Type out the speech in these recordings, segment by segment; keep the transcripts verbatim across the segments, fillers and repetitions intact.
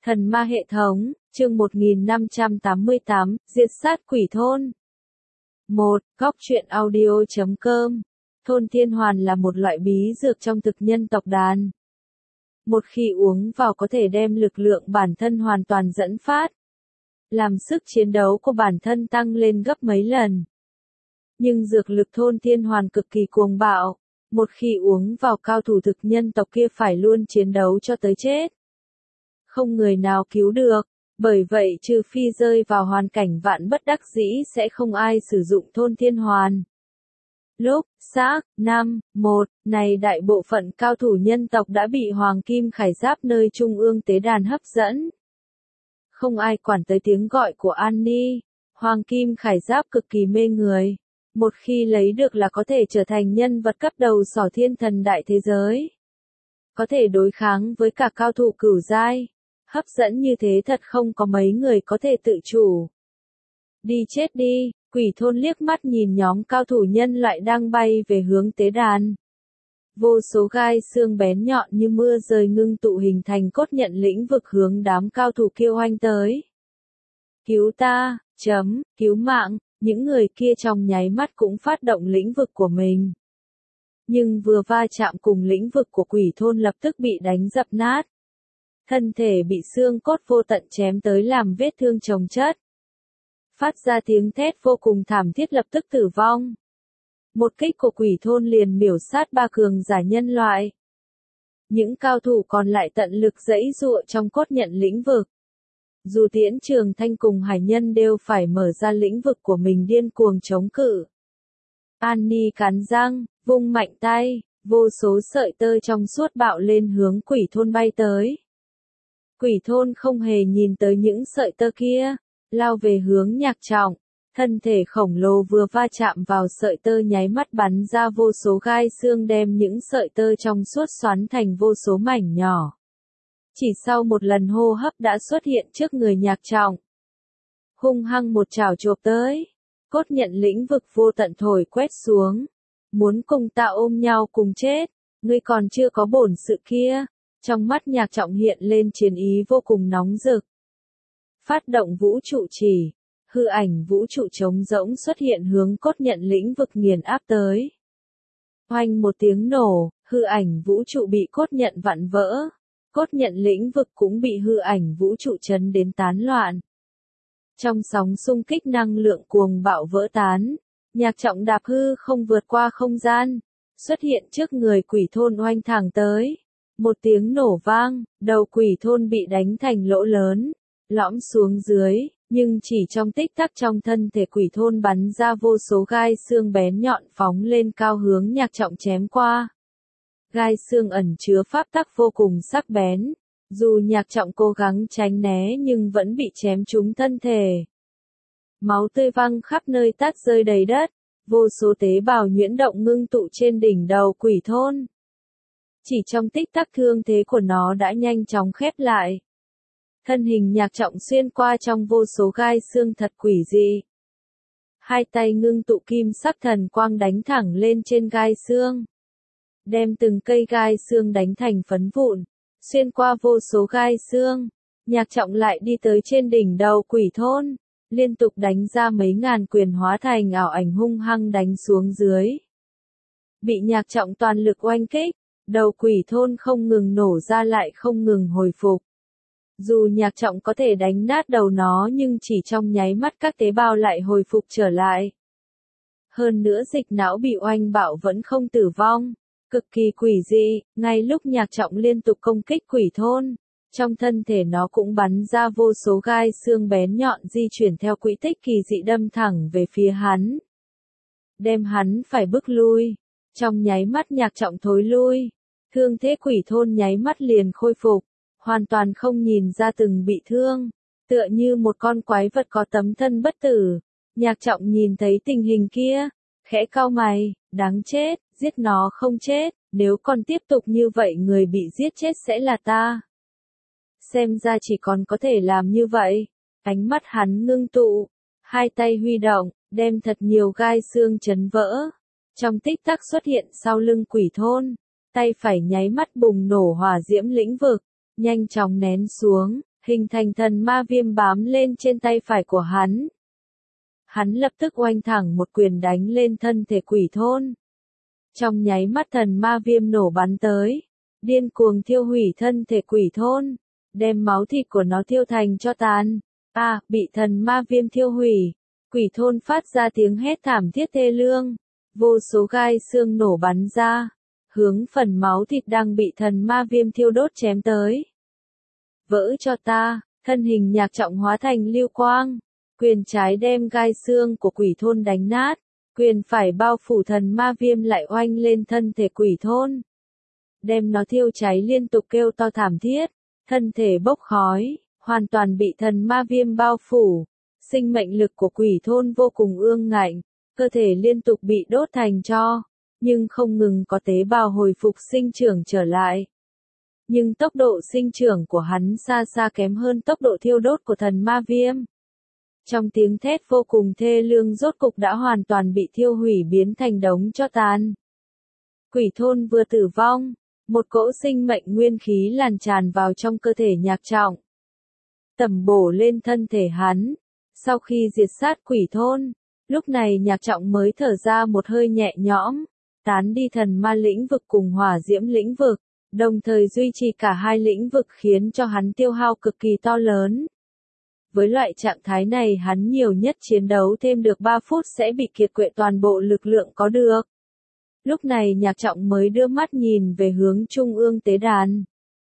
Thần ma hệ thống, chương một nghìn năm trăm tám mươi tám, diệt sát quỷ thôn. một. Góc truyện audio chấm com. Thôn Thiên Hoàn là một loại bí dược trong thực nhân tộc đàn. Một khi uống vào có thể đem lực lượng bản thân hoàn toàn dẫn phát, làm sức chiến đấu của bản thân tăng lên gấp mấy lần. Nhưng dược lực Thôn Thiên Hoàn cực kỳ cuồng bạo, một khi uống vào cao thủ thực nhân tộc kia phải luôn chiến đấu cho tới chết. Không người nào cứu được, bởi vậy trừ phi rơi vào hoàn cảnh vạn bất đắc dĩ sẽ không ai sử dụng Thôn Thiên Hoàn. Lúc, xác, năm, một, này đại bộ phận cao thủ nhân tộc đã bị Hoàng Kim Khải Giáp nơi trung ương tế đàn hấp dẫn. Không ai quản tới tiếng gọi của An Ni, Hoàng Kim Khải Giáp cực kỳ mê người. Một khi lấy được là có thể trở thành nhân vật cấp đầu sỏ thiên thần đại thế giới. Có thể đối kháng với cả cao thủ cửu giai. Hấp dẫn như thế thật không có mấy người có thể tự chủ. Đi chết đi, quỷ thôn liếc mắt nhìn nhóm cao thủ nhân loại đang bay về hướng tế đàn. Vô số gai xương bén nhọn như mưa rơi ngưng tụ hình thành cốt nhận lĩnh vực hướng đám cao thủ kia oanh tới. Cứu ta, chấm, cứu mạng, những người kia trong nháy mắt cũng phát động lĩnh vực của mình. Nhưng vừa va chạm cùng lĩnh vực của quỷ thôn lập tức bị đánh dập nát. Thân thể bị xương cốt vô tận chém tới làm vết thương chồng chất. Phát ra tiếng thét vô cùng thảm thiết lập tức tử vong. Một kích của quỷ thôn liền miểu sát ba cường giả nhân loại. Những cao thủ còn lại tận lực giãy giụa trong cốt nhận lĩnh vực. Dù Tiễn Trường Thanh cùng hải nhân đều phải mở ra lĩnh vực của mình điên cuồng chống cự. An Ni cắn răng, vung mạnh tay, vô số sợi tơ trong suốt bạo lên hướng quỷ thôn bay tới. Quỷ thôn không hề nhìn tới những sợi tơ kia, lao về hướng Nhạc Trọng, thân thể khổng lồ vừa va chạm vào sợi tơ nháy mắt bắn ra vô số gai xương đem những sợi tơ trong suốt xoắn thành vô số mảnh nhỏ. Chỉ sau một lần hô hấp đã xuất hiện trước người Nhạc Trọng. Hung hăng một chảo chộp tới, cốt nhận lĩnh vực vô tận thổi quét xuống. Muốn cùng ta ôm nhau cùng chết, ngươi còn chưa có bổn sự kia. Trong mắt Nhạc Trọng hiện lên chiến ý vô cùng nóng rực. Phát động vũ trụ chỉ, hư ảnh vũ trụ trống rỗng xuất hiện hướng cốt nhận lĩnh vực nghiền áp tới. Oanh một tiếng nổ, hư ảnh vũ trụ bị cốt nhận vặn vỡ. Cốt nhận lĩnh vực cũng bị hư ảnh vũ trụ chấn đến tán loạn. Trong sóng xung kích năng lượng cuồng bạo vỡ tán, Nhạc Trọng đạp hư không vượt qua không gian, xuất hiện trước người quỷ thôn oanh thẳng tới. Một tiếng nổ vang, đầu quỷ thôn bị đánh thành lỗ lớn, lõm xuống dưới, nhưng chỉ trong tích tắc trong thân thể quỷ thôn bắn ra vô số gai xương bén nhọn phóng lên cao hướng Nhạc Trọng chém qua. Gai xương ẩn chứa pháp tắc vô cùng sắc bén, dù Nhạc Trọng cố gắng tránh né nhưng vẫn bị chém trúng thân thể. Máu tươi văng khắp nơi tát rơi đầy đất, vô số tế bào nhuyễn động ngưng tụ trên đỉnh đầu quỷ thôn. Chỉ trong tích tắc thương thế của nó đã nhanh chóng khép lại. Thân hình Nhạc Trọng xuyên qua trong vô số gai xương thật quỷ dị. Hai tay ngưng tụ kim sắc thần quang đánh thẳng lên trên gai xương. Đem từng cây gai xương đánh thành phấn vụn. Xuyên qua vô số gai xương, Nhạc Trọng lại đi tới trên đỉnh đầu quỷ thôn. Liên tục đánh ra mấy ngàn quyền hóa thành ảo ảnh hung hăng đánh xuống dưới. Bị Nhạc Trọng toàn lực oanh kích. Đầu quỷ thôn không ngừng nổ ra lại không ngừng hồi phục. Dù Nhạc Trọng có thể đánh nát đầu nó nhưng chỉ trong nháy mắt các tế bào lại hồi phục trở lại. Hơn nữa dịch não bị oanh bạo vẫn không tử vong. Cực kỳ quỷ dị, ngay lúc Nhạc Trọng liên tục công kích quỷ thôn, trong thân thể nó cũng bắn ra vô số gai xương bén nhọn di chuyển theo quỹ tích kỳ dị đâm thẳng về phía hắn. Đem hắn phải bước lui. Trong nháy mắt Nhạc Trọng thối lui, thương thế quỷ thôn nháy mắt liền khôi phục, hoàn toàn không nhìn ra từng bị thương, tựa như một con quái vật có tấm thân bất tử. Nhạc Trọng nhìn thấy tình hình kia, khẽ cau mày, đáng chết, giết nó không chết, nếu còn tiếp tục như vậy người bị giết chết sẽ là ta. Xem ra chỉ còn có thể làm như vậy, ánh mắt hắn ngưng tụ, hai tay huy động, đem thật nhiều gai xương chấn vỡ. Trong tích tắc xuất hiện sau lưng quỷ thôn, tay phải nháy mắt bùng nổ hỏa diễm lĩnh vực, nhanh chóng nén xuống, hình thành thần ma viêm bám lên trên tay phải của hắn. Hắn lập tức oanh thẳng một quyền đánh lên thân thể quỷ thôn. Trong nháy mắt thần ma viêm nổ bắn tới, điên cuồng thiêu hủy thân thể quỷ thôn, đem máu thịt của nó thiêu thành cho tàn. À, bị thần ma viêm thiêu hủy, quỷ thôn phát ra tiếng hét thảm thiết thê lương, vô số gai xương nổ bắn ra, hướng phần máu thịt đang bị thần ma viêm thiêu đốt chém tới. Vỡ cho ta, thân hình Nhạc Trọng hóa thành lưu quang, quyền trái đem gai xương của quỷ thôn đánh nát, quyền phải bao phủ thần ma viêm lại oanh lên thân thể quỷ thôn, đem nó thiêu cháy liên tục kêu to thảm thiết, thân thể bốc khói, hoàn toàn bị thần ma viêm bao phủ. Sinh mệnh lực của quỷ thôn vô cùng ương ngạnh, cơ thể liên tục bị đốt thành tro, nhưng không ngừng có tế bào hồi phục sinh trưởng trở lại. Nhưng tốc độ sinh trưởng của hắn xa xa kém hơn tốc độ thiêu đốt của thần ma viêm. Trong tiếng thét vô cùng thê lương rốt cục đã hoàn toàn bị thiêu hủy biến thành đống tro tàn. Quỷ thôn vừa tử vong, một cỗ sinh mệnh nguyên khí lan tràn vào trong cơ thể Nhạc Trọng, tẩm bổ lên thân thể hắn. Sau khi diệt sát quỷ thôn, lúc này Nhạc Trọng mới thở ra một hơi nhẹ nhõm, tán đi thần ma lĩnh vực cùng hỏa diễm lĩnh vực, đồng thời duy trì cả hai lĩnh vực khiến cho hắn tiêu hao cực kỳ to lớn. Với loại trạng thái này hắn nhiều nhất chiến đấu thêm được ba phút sẽ bị kiệt quệ toàn bộ lực lượng có được. Lúc này Nhạc Trọng mới đưa mắt nhìn về hướng trung ương tế đàn.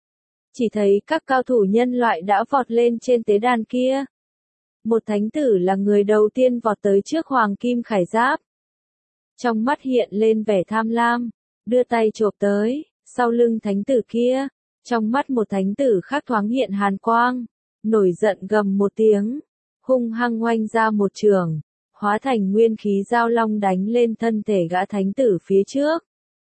Chỉ thấy các cao thủ nhân loại đã vọt lên trên tế đàn kia. Một thánh tử là người đầu tiên vọt tới trước hoàng kim khải giáp. Trong mắt hiện lên vẻ tham lam, đưa tay chộp tới, sau lưng thánh tử kia, trong mắt một thánh tử khác thoáng hiện hàn quang, nổi giận gầm một tiếng, hung hăng oanh ra một trường, hóa thành nguyên khí giao long đánh lên thân thể gã thánh tử phía trước.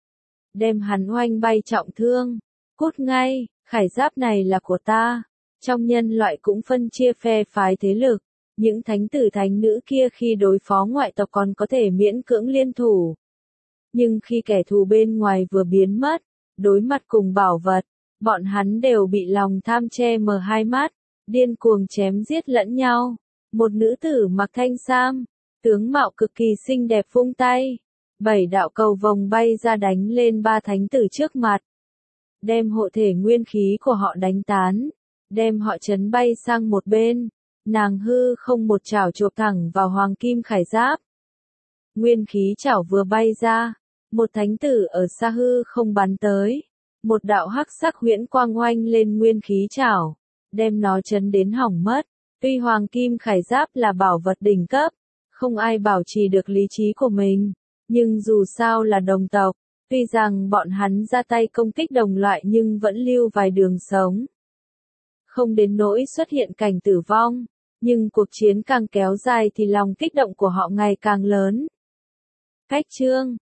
Đem hắn oanh bay trọng thương, cút ngay, khải giáp này là của ta. Trong nhân loại cũng phân chia phe phái thế lực. Những thánh tử thánh nữ kia khi đối phó ngoại tộc còn có thể miễn cưỡng liên thủ. Nhưng khi kẻ thù bên ngoài vừa biến mất, đối mặt cùng bảo vật, bọn hắn đều bị lòng tham che mờ hai mắt, điên cuồng chém giết lẫn nhau. Một nữ tử mặc thanh sam, tướng mạo cực kỳ xinh đẹp vung tay, bảy đạo cầu vồng bay ra đánh lên ba thánh tử trước mặt. Đem hộ thể nguyên khí của họ đánh tán, đem họ chấn bay sang một bên. Nàng hư không một chảo chộp thẳng vào hoàng kim khải giáp. Nguyên khí chảo vừa bay ra, một thánh tử ở xa hư không bắn tới. Một đạo hắc sắc huyễn quang oanh lên nguyên khí chảo, đem nó chấn đến hỏng mất. Tuy hoàng kim khải giáp là bảo vật đỉnh cấp, không ai bảo trì được lý trí của mình, nhưng dù sao là đồng tộc, tuy rằng bọn hắn ra tay công kích đồng loại nhưng vẫn lưu vài đường sống. Không đến nỗi xuất hiện cảnh tử vong, nhưng cuộc chiến càng kéo dài thì lòng kích động của họ ngày càng lớn. Cách chương